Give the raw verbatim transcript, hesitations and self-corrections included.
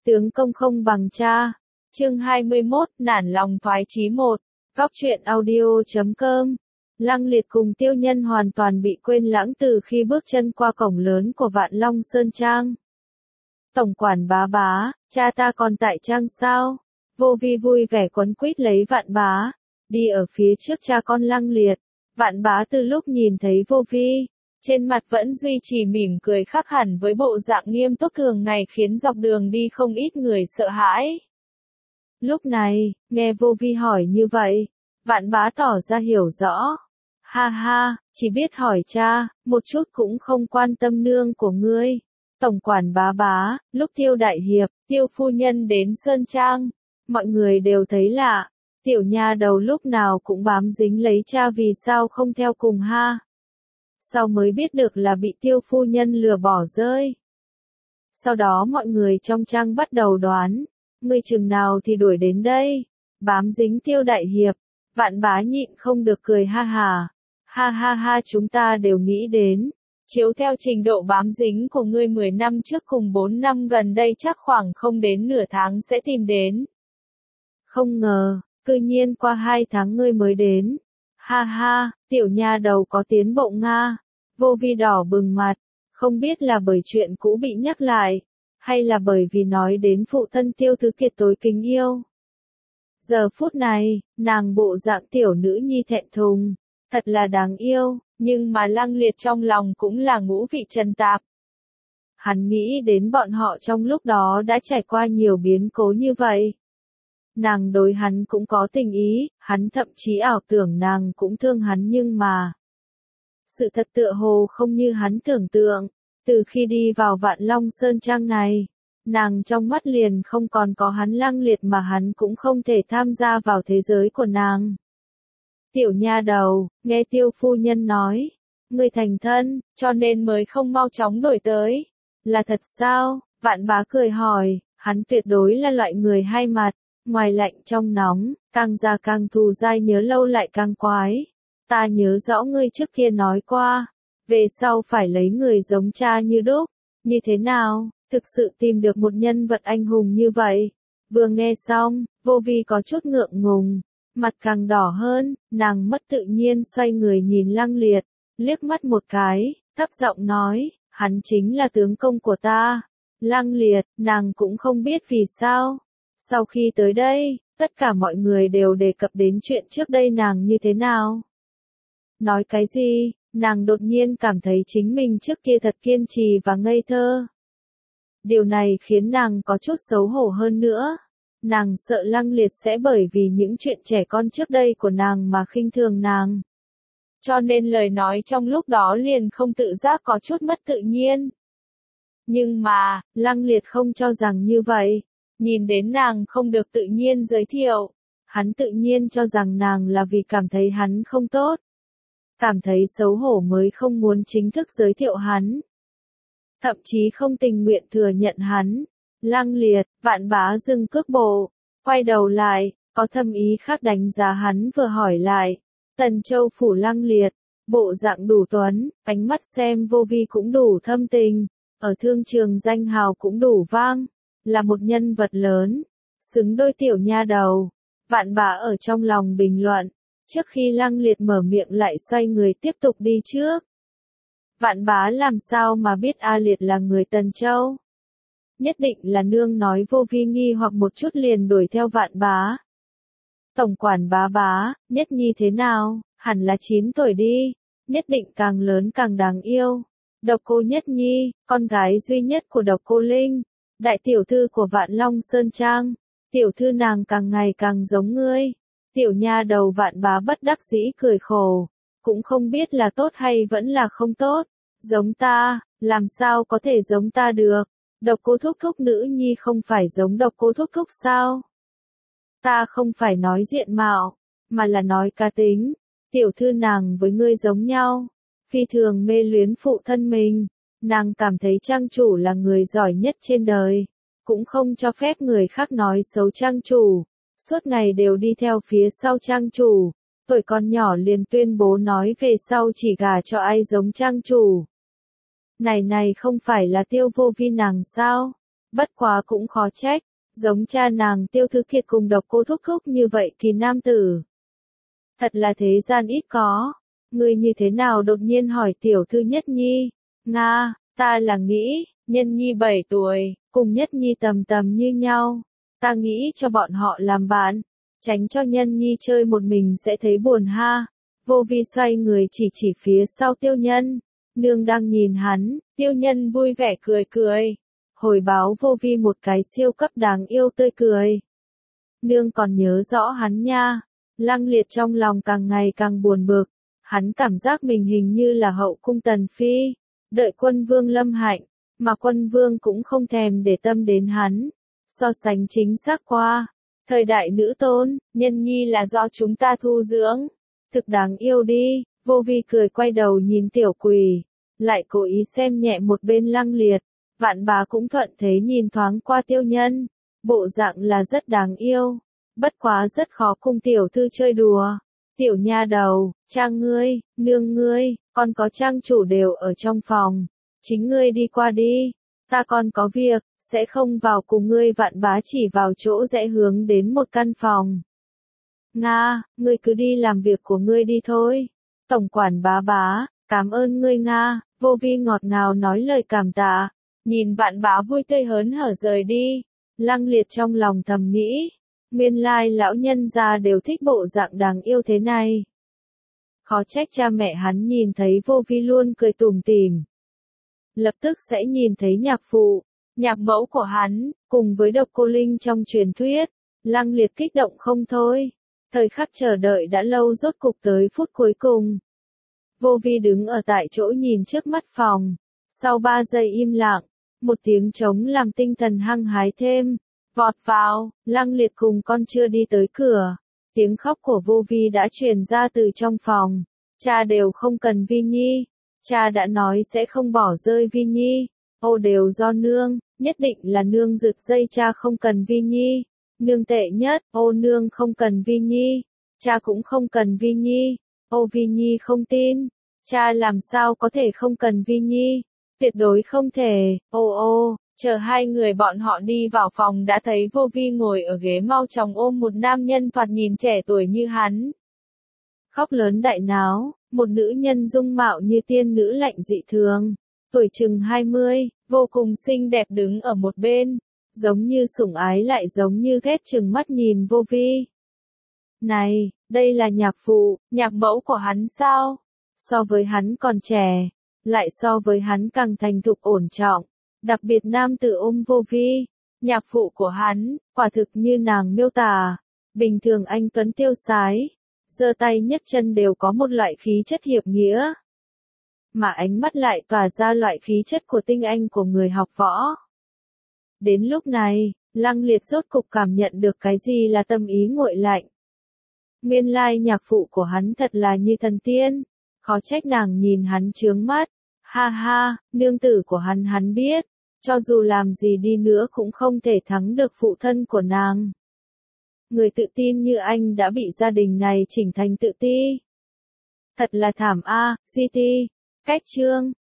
Tướng công không bằng cha. Chương hai mươi mốt, nản lòng thoái chí một. Góc truyện audio chấm com. Lăng Liệt cùng Tiêu Nhân hoàn toàn bị quên lãng từ khi bước chân qua cổng lớn của Vạn Long Sơn Trang. Tổng quản Bá Bá, cha ta còn tại trang sao? Vô Vi vui vẻ quấn quýt lấy Vạn Bá, đi ở phía trước cha con Lăng Liệt. Vạn Bá từ lúc nhìn thấy Vô Vi, trên mặt vẫn duy trì mỉm cười khác hẳn với bộ dạng nghiêm túc thường ngày khiến dọc đường đi không ít người sợ hãi. Lúc này, nghe Vô Vi hỏi như vậy, Vạn Bá tỏ ra hiểu rõ. Ha ha, chỉ biết hỏi cha, một chút cũng không quan tâm nương của ngươi. Tổng quản Bá Bá, lúc Tiêu đại hiệp, Tiêu phu nhân đến Sơn Trang, mọi người đều thấy lạ. Tiểu nha đầu lúc nào cũng bám dính lấy cha vì sao không theo cùng ha. Sau mới biết được là bị Tiêu phu nhân lừa bỏ rơi. Sau đó mọi người trong trang bắt đầu đoán, ngươi chừng nào thì đuổi đến đây, bám dính Tiêu đại hiệp. Vạn Bá nhịn không được cười ha hà. Ha ha ha, chúng ta đều nghĩ đến, chiếu theo trình độ bám dính của ngươi mười năm trước cùng bốn năm gần đây chắc khoảng không đến nửa tháng sẽ tìm đến. Không ngờ, cư nhiên qua hai tháng ngươi mới đến. Ha ha, tiểu nha đầu có tiến bộ Nga. Vô Vi đỏ bừng mặt, không biết là bởi chuyện cũ bị nhắc lại, hay là bởi vì nói đến phụ thân Tiêu Thứ Kiệt tối kính yêu. Giờ phút này, nàng bộ dạng tiểu nữ nhi thẹn thùng, thật là đáng yêu, nhưng mà Lăng Liệt trong lòng cũng là ngũ vị trần tạp. Hắn nghĩ đến bọn họ trong lúc đó đã trải qua nhiều biến cố như vậy. Nàng đối hắn cũng có tình ý, hắn thậm chí ảo tưởng nàng cũng thương hắn nhưng mà sự thật tựa hồ không như hắn tưởng tượng. Từ khi đi vào Vạn Long Sơn Trang này, nàng trong mắt liền không còn có hắn Lăng Liệt mà hắn cũng không thể tham gia vào thế giới của nàng. Tiểu nha đầu, nghe Tiêu phu nhân nói, ngươi thành thân, cho nên mới không mau chóng đổi tới. Là thật sao? Vạn Bá cười hỏi, hắn tuyệt đối là loại người hai mặt, ngoài lạnh trong nóng, càng già càng thù dai, nhớ lâu lại càng quái. Ta nhớ rõ ngươi trước kia nói qua, về sau phải lấy người giống cha như đúc. Như thế nào, thực sự tìm được một nhân vật anh hùng như vậy? Vừa nghe xong, Vô Vi có chút ngượng ngùng, mặt càng đỏ hơn, nàng mất tự nhiên xoay người nhìn Lăng Liệt, liếc mắt một cái, thấp giọng nói, hắn chính là tướng công của ta. Lăng Liệt, nàng cũng không biết vì sao. Sau khi tới đây, tất cả mọi người đều đề cập đến chuyện trước đây nàng như thế nào. Nói cái gì, nàng đột nhiên cảm thấy chính mình trước kia thật kiên trì và ngây thơ. Điều này khiến nàng có chút xấu hổ hơn nữa. Nàng sợ Lăng Liệt sẽ bởi vì những chuyện trẻ con trước đây của nàng mà khinh thường nàng. Cho nên lời nói trong lúc đó liền không tự giác có chút mất tự nhiên. Nhưng mà, Lăng Liệt không cho rằng như vậy. Nhìn đến nàng không được tự nhiên giới thiệu, hắn tự nhiên cho rằng nàng là vì cảm thấy hắn không tốt. Cảm thấy xấu hổ mới không muốn chính thức giới thiệu hắn. Thậm chí không tình nguyện thừa nhận hắn. Lăng Liệt, Vạn Bá dừng cước bộ, quay đầu lại, có thâm ý khác đánh giá hắn vừa hỏi lại. Tần Châu phủ Lăng Liệt, bộ dạng đủ tuấn, ánh mắt xem Vô Vi cũng đủ thâm tình, ở thương trường danh hào cũng đủ vang, là một nhân vật lớn, xứng đôi tiểu nha đầu. Vạn Bá ở trong lòng bình luận, trước khi Lăng Liệt mở miệng lại xoay người tiếp tục đi trước. Vạn Bá làm sao mà biết A Liệt là người Tần Châu? Nhất định là nương nói. Vô Vi nghi hoặc một chút liền đuổi theo Vạn Bá. Tổng quản Bá Bá, Nhất Nhi thế nào? Hẳn là chín tuổi đi, nhất định càng lớn càng đáng yêu. Độc Cô Nhất Nhi, con gái duy nhất của Độc Cô Linh, đại tiểu thư của Vạn Long Sơn Trang. Tiểu thư nàng càng ngày càng giống ngươi. Tiểu nha đầu. Vạn Bá bất đắc dĩ cười khổ, cũng không biết là tốt hay vẫn là không tốt. Giống ta, làm sao có thể giống ta được? Độc Cô thúc thúc nữ nhi không phải giống Độc Cô thúc thúc sao? Ta không phải nói diện mạo, mà là nói cá tính. Tiểu thư nàng với ngươi giống nhau, phi thường mê luyến phụ thân mình. Nàng cảm thấy trang chủ là người giỏi nhất trên đời, cũng không cho phép người khác nói xấu trang chủ. Suốt ngày đều đi theo phía sau trang chủ, tuổi còn nhỏ liền tuyên bố nói về sau chỉ gả cho ai giống trang chủ. Này này không phải là Tiêu Vô Vi nàng sao? Bất quá cũng khó trách, giống cha nàng Tiêu Thư Kiệt cùng Độc Cô Thúc Thúc như vậy thì nam tử. Thật là thế gian ít có. Ngươi như thế nào đột nhiên hỏi tiểu thư Nhất Nhi? Nga, ta là nghĩ, Nhân Nhi bảy tuổi, cùng Nhất Nhi tầm tầm như nhau. Ta nghĩ cho bọn họ làm bạn, tránh cho Nhân Nhi chơi một mình sẽ thấy buồn ha. Vô Vi xoay người chỉ chỉ phía sau Tiêu Nhân. Nương đang nhìn hắn, Tiêu Nhân vui vẻ cười cười. Hồi báo Vô Vi một cái siêu cấp đáng yêu tươi cười. Nương còn nhớ rõ hắn nha. Lăng Liệt trong lòng càng ngày càng buồn bực. Hắn cảm giác mình hình như là hậu cung tần phi. Đợi quân vương lâm hạnh, mà quân vương cũng không thèm để tâm đến hắn. So sánh chính xác qua. Thời đại nữ tôn, Nhân Nhi là do chúng ta thu dưỡng. Thực đáng yêu đi. Vô Vi cười quay đầu nhìn tiểu quỷ. Lại cố ý xem nhẹ một bên Lăng Liệt. Vạn Bá cũng thuận thế nhìn thoáng qua Tiêu Nhân. Bộ dạng là rất đáng yêu. Bất quá rất khó cùng tiểu thư chơi đùa. Tiểu nha đầu, trang ngươi, nương ngươi, còn có trang chủ đều ở trong phòng. Chính ngươi đi qua đi. Ta còn có việc, sẽ không vào cùng ngươi. Vạn Bá chỉ vào chỗ rẽ hướng đến một căn phòng. Nga, ngươi cứ đi làm việc của ngươi đi thôi. Tổng quản Bá Bá, cảm ơn ngươi Nga. Vô Vi ngọt ngào nói lời cảm tạ. Nhìn Vạn Bá vui tươi hớn hở rời đi. Lăng Liệt trong lòng thầm nghĩ. Nguyên lai lão nhân gia đều thích bộ dạng đáng yêu thế này. Khó trách cha mẹ hắn nhìn thấy Vô Vi luôn cười tủm tỉm. Lập tức sẽ nhìn thấy nhạc phụ, nhạc mẫu của hắn, cùng với Độc Cô Linh trong truyền thuyết. Lăng Liệt kích động không thôi. Thời khắc chờ đợi đã lâu rốt cục tới phút cuối cùng. Vô Vi đứng ở tại chỗ nhìn trước mắt phòng. Sau ba giây im lặng, một tiếng trống làm tinh thần hăng hái thêm. Vọt vào, Lăng Liệt cùng con chưa đi tới cửa. Tiếng khóc của Vô Vi đã truyền ra từ trong phòng. Cha đều không cần Vi Nhi. Cha đã nói sẽ không bỏ rơi Vi Nhi. Ô đều do nương, nhất định là nương giật dây cha không cần Vi Nhi. Nương tệ nhất, ô nương không cần Vi Nhi. Cha cũng không cần Vi Nhi. Ô Vi Nhi không tin. Cha làm sao có thể không cần Vi Nhi. Tuyệt đối không thể, ô ô. Chờ hai người bọn họ đi vào phòng đã thấy Vô Vi ngồi ở ghế mau chóng ôm một nam nhân thoạt nhìn trẻ tuổi như hắn. Khóc lớn đại náo, một nữ nhân dung mạo như tiên nữ lạnh dị thường, tuổi chừng hai mươi, vô cùng xinh đẹp đứng ở một bên, giống như sủng ái lại giống như ghét chừng mắt nhìn Vô Vi. Này, đây là nhạc phụ, nhạc mẫu của hắn sao? So với hắn còn trẻ, lại so với hắn càng thành thục ổn trọng. Đặc biệt nam tử ôm Vô Vi, nhạc phụ của hắn, quả thực như nàng miêu tả, bình thường anh tuấn tiêu sái, giơ tay nhấc chân đều có một loại khí chất hiệp nghĩa, mà ánh mắt lại tỏa ra loại khí chất của tinh anh của người học võ. Đến lúc này, Lăng Liệt rốt cục cảm nhận được cái gì là tâm ý nguội lạnh. Nguyên lai nhạc phụ của hắn thật là như thần tiên, khó trách nàng nhìn hắn chướng mắt. Ha ha, nương tử của hắn hắn biết. Cho dù làm gì đi nữa cũng không thể thắng được phụ thân của nàng. Người tự tin như anh đã bị gia đình này chỉnh thành tự ti. Thật là thảm a, gi ti. Cách chương.